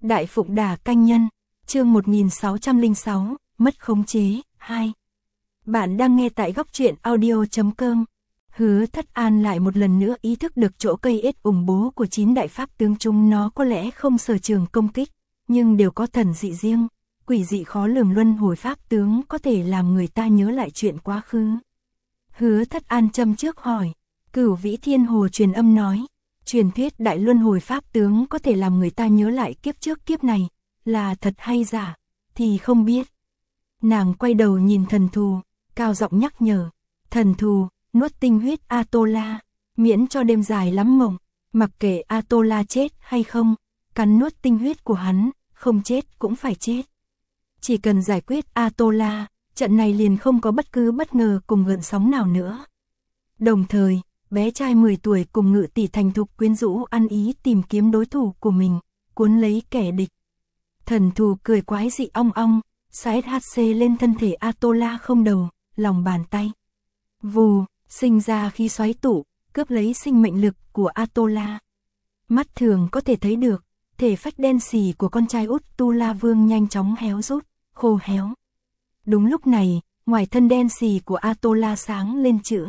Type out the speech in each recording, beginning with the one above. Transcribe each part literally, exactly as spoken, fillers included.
Đại Phụng Đà Canh Nhân, chương một nghìn sáu trăm lẻ sáu, mất khống chế, hai. Bạn đang nghe tại góc truyện audio chấm com. Hứa Thất An lại một lần nữa ý thức được chỗ cây ết ủng bố của chín đại pháp tướng chúng nó có lẽ không sở trường công kích, nhưng đều có thần dị riêng, quỷ dị khó lường luân hồi pháp tướng có thể làm người ta nhớ lại chuyện quá khứ. Hứa Thất An châm trước hỏi, Cửu Vĩ Thiên Hồ truyền âm nói, truyền thuyết đại luân hồi pháp tướng có thể làm người ta nhớ lại kiếp trước kiếp này, là thật hay giả, thì không biết. Nàng quay đầu nhìn thần thù, cao giọng nhắc nhở, thần thù, nuốt tinh huyết A-tô-la, miễn cho đêm dài lắm mộng, mặc kệ A-tô-la chết hay không, cắn nuốt tinh huyết của hắn, không chết cũng phải chết. Chỉ cần giải quyết A-tô-la, trận này liền không có bất cứ bất ngờ cùng gợn sóng nào nữa. Đồng thời, bé trai mười tuổi cùng Ngự tỷ thành thục quyến rũ ăn ý tìm kiếm đối thủ của mình, cuốn lấy kẻ địch. Thần thù cười quái dị ong ong, xá hát xê lên thân thể A-tô-la không đầu, lòng bàn tay. Vù, sinh ra khí xoáy tụ, cướp lấy sinh mệnh lực của A-tô-la. Mắt thường có thể thấy được, thể phách đen xì của con trai út Tu La Vương nhanh chóng héo rút, khô héo. Đúng lúc này, ngoài thân đen xì của A-tô-la sáng lên chữ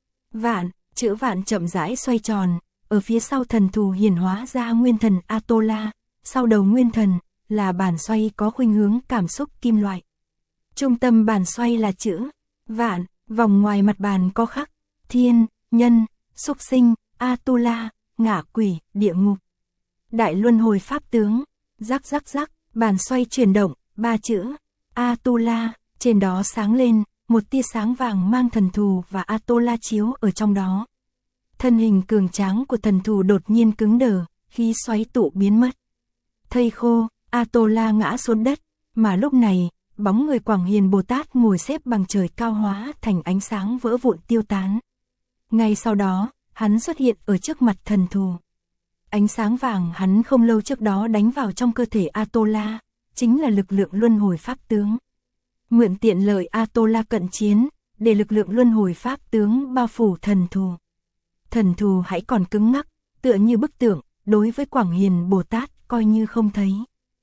vạn, chữ vạn chậm rãi xoay tròn, ở phía sau thần thù hiển hóa ra nguyên thần A-tô-la, sau đầu nguyên thần là bàn xoay có khuynh hướng cảm xúc kim loại. Trung tâm bàn xoay là chữ vạn, vòng ngoài mặt bàn có khắc thiên, nhân, súc sinh, A-tu-la, ngạ quỷ, địa ngục. Đại luân hồi pháp tướng, rắc rắc rắc, bàn xoay chuyển động, ba chữ A-tu-la, trên đó sáng lên, một tia sáng vàng mang thần thù và A-tô-la chiếu ở trong đó. Thân hình cường tráng của thần thù đột nhiên cứng đờ, khí xoáy tụ biến mất. Thây khô, A-tô-la ngã xuống đất, mà lúc này, bóng người Quảng Hiền Bồ Tát ngồi xếp bằng trời cao hóa thành ánh sáng vỡ vụn tiêu tán. Ngay sau đó, hắn xuất hiện ở trước mặt thần thù. Ánh sáng vàng hắn không lâu trước đó đánh vào trong cơ thể A-tô-la, chính là lực lượng luân hồi pháp tướng. Mượn tiện lợi A-tô-la cận chiến, để lực lượng luân hồi pháp tướng bao phủ thần thù. Thần thù hãy còn cứng ngắc, tựa như bức tượng, đối với Quảng Hiền Bồ Tát coi như không thấy.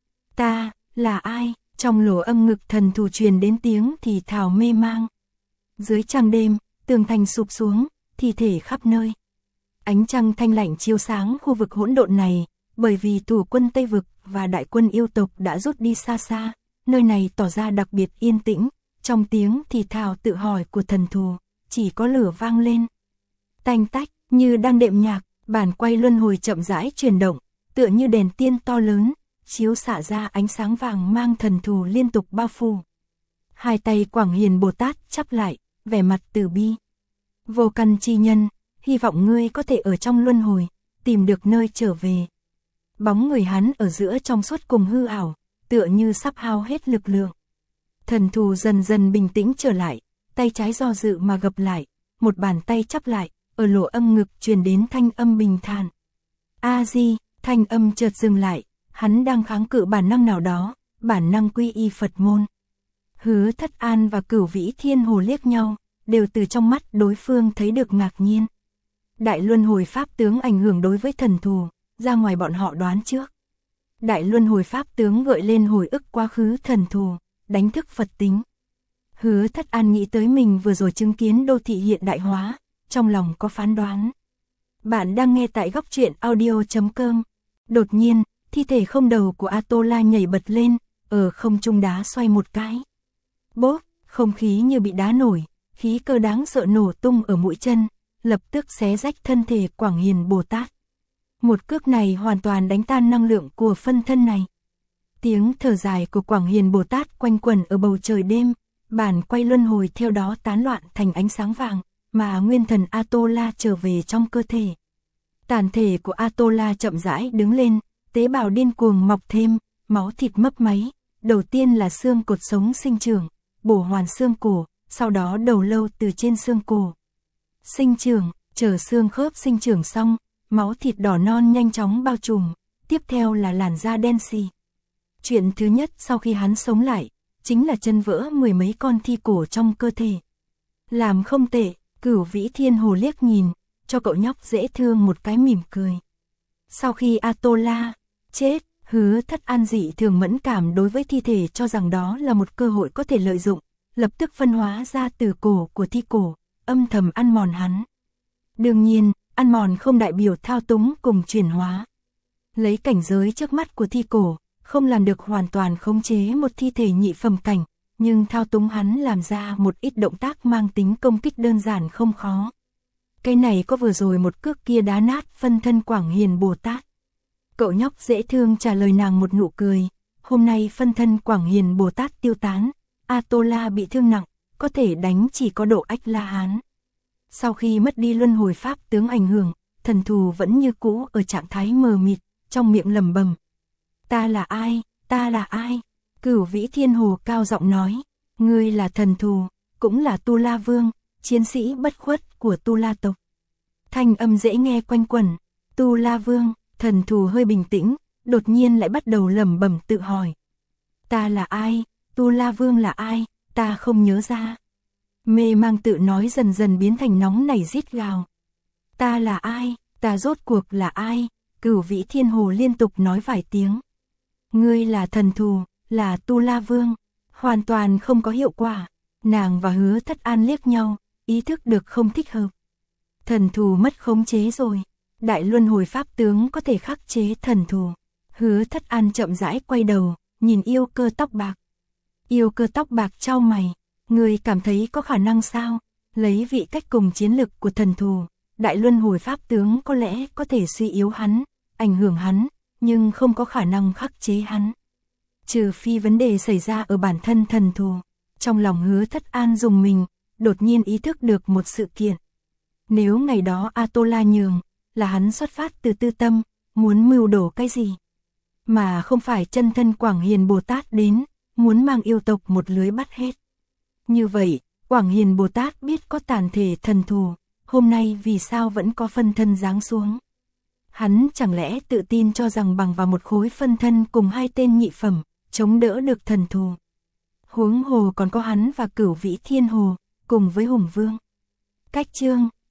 Ta, là ai? Trong lỗ âm ngực thần thù truyền đến tiếng thì thào mê mang. Dưới trăng đêm, tường thành sụp xuống, thi thể khắp nơi. Ánh trăng thanh lạnh chiếu sáng khu vực hỗn độn này, bởi vì thủ quân Tây Vực và đại quân yêu tộc đã rút đi xa xa, nơi này tỏ ra đặc biệt yên tĩnh, trong tiếng thì thào tự hỏi của thần thù, chỉ có lửa vang lên. Tanh tách, như đang đệm nhạc, bàn quay luân hồi chậm rãi chuyển động, tựa như đèn tiên to lớn, chiếu xạ ra ánh sáng vàng mang thần thù liên tục bao phủ. Hai tay Quảng Hiền Bồ Tát chắp lại, vẻ mặt từ bi. Vô căn chi nhân, hy vọng ngươi có thể ở trong luân hồi, tìm được nơi trở về. Bóng người hắn ở giữa trong suốt cùng hư ảo, tựa như sắp hao hết lực lượng. Thần thù dần dần bình tĩnh trở lại, tay trái do dự mà gập lại, một bàn tay chắp lại, ở lỗ âm ngực truyền đến thanh âm bình thản. A-di, thanh âm chợt dừng lại. Hắn đang kháng cự bản năng nào đó, bản năng quy y Phật môn. Hứa Thất An và Cửu Vĩ Thiên Hồ liếc nhau, đều từ trong mắt đối phương thấy được ngạc nhiên. Đại luân hồi pháp tướng ảnh hưởng đối với thần thù, ra ngoài bọn họ đoán trước. Đại luân hồi pháp tướng gợi lên hồi ức quá khứ thần thù, đánh thức Phật tính. Hứa Thất An nghĩ tới mình vừa rồi chứng kiến đô thị hiện đại hóa, trong lòng có phán đoán. Bạn đang nghe tại góc truyện audio chấm com. Đột nhiên, thi thể không đầu của A-tô-la nhảy bật lên, ở không trung đá xoay một cái. Bốp, không khí như bị đá nổi, khí cơ đáng sợ nổ tung ở mũi chân, lập tức xé rách thân thể Quảng Hiền Bồ Tát. Một cước này hoàn toàn đánh tan năng lượng của phân thân này. Tiếng thở dài của Quảng Hiền Bồ Tát quanh quẩn ở bầu trời đêm, bản quay luân hồi theo đó tán loạn thành ánh sáng vàng, mà nguyên thần A-tô-la trở về trong cơ thể. Tàn thể của A-tô-la chậm rãi đứng lên, tế bào điên cuồng mọc thêm, máu thịt mấp máy, đầu tiên là xương cột sống sinh trưởng, bổ hoàn xương cổ, sau đó đầu lâu từ trên xương cổ. Sinh trưởng, chờ xương khớp sinh trưởng xong, máu thịt đỏ non nhanh chóng bao trùm, tiếp theo là làn da đen xì. Chuyện thứ nhất sau khi hắn sống lại, chính là chân vỡ mười mấy con thi cổ trong cơ thể. Làm không tệ, Cửu Vĩ Thiên Hồ liếc nhìn, cho cậu nhóc dễ thương một cái mỉm cười. Sau khi A-tô-la chết, Hứa Thất An dị thường mẫn cảm đối với thi thể, cho rằng đó là một cơ hội có thể lợi dụng, lập tức phân hóa ra từ cổ của thi cổ, âm thầm ăn mòn hắn. Đương nhiên, ăn mòn không đại biểu thao túng cùng chuyển hóa. Lấy cảnh giới trước mắt của thi cổ, không làm được hoàn toàn khống chế một thi thể nhị phẩm cảnh, nhưng thao túng hắn làm ra một ít động tác mang tính công kích đơn giản không khó. Cái này có vừa rồi một cước kia đá nát phân thân Quảng Hiền Bồ Tát. Cậu nhóc dễ thương trả lời nàng một nụ cười, hôm nay phân thân Quảng Hiền Bồ Tát tiêu tán, A-tô-la bị thương nặng, có thể đánh chỉ có độ Ách La Hán. Sau khi mất đi luân hồi pháp tướng ảnh hưởng, thần thù vẫn như cũ ở trạng thái mờ mịt, trong miệng lẩm bẩm. Ta là ai, ta là ai? Cửu Vĩ Thiên Hồ cao giọng nói, ngươi là thần thù, cũng là Tu La Vương, chiến sĩ bất khuất của Tu La tộc. Thanh âm dễ nghe quanh quẩn, Tu La Vương, thần thù hơi bình tĩnh, đột nhiên lại bắt đầu lẩm bẩm tự hỏi. Ta là ai, Tu La Vương là ai, ta không nhớ ra. Mê mang tự nói dần dần biến thành nóng nảy rít gào. Ta là ai, ta rốt cuộc là ai, Cửu Vĩ Thiên Hồ liên tục nói vài tiếng. Ngươi là thần thù, là Tu La Vương, hoàn toàn không có hiệu quả. Nàng và Hứa Thất An liếc nhau, ý thức được không thích hợp. Thần thù mất khống chế rồi, đại luân hồi pháp tướng có thể khắc chế thần thù. Hứa Thất An chậm rãi quay đầu, nhìn Yêu Cơ tóc bạc. Yêu Cơ tóc bạc chau mày, ngươi cảm thấy có khả năng sao? Lấy vị cách cùng chiến lực của thần thù, đại luân hồi pháp tướng có lẽ có thể suy yếu hắn, ảnh hưởng hắn, nhưng không có khả năng khắc chế hắn. Trừ phi vấn đề xảy ra ở bản thân thần thù. Trong lòng Hứa Thất An dùng mình, đột nhiên ý thức được một sự kiện. Nếu ngày đó A-tô-la nhường, là hắn xuất phát từ tư tâm, muốn mưu đổ cái gì, mà không phải chân thân Quảng Hiền Bồ Tát đến, muốn mang yêu tộc một lưới bắt hết. Như vậy, Quảng Hiền Bồ Tát biết có tàn thể thần thù, hôm nay vì sao vẫn có phân thân giáng xuống? Hắn chẳng lẽ tự tin cho rằng bằng vào một khối phân thân cùng hai tên nhị phẩm, chống đỡ được thần thù? Huống hồ còn có hắn và Cửu Vĩ Thiên Hồ, cùng với Hùng Vương. Cách chương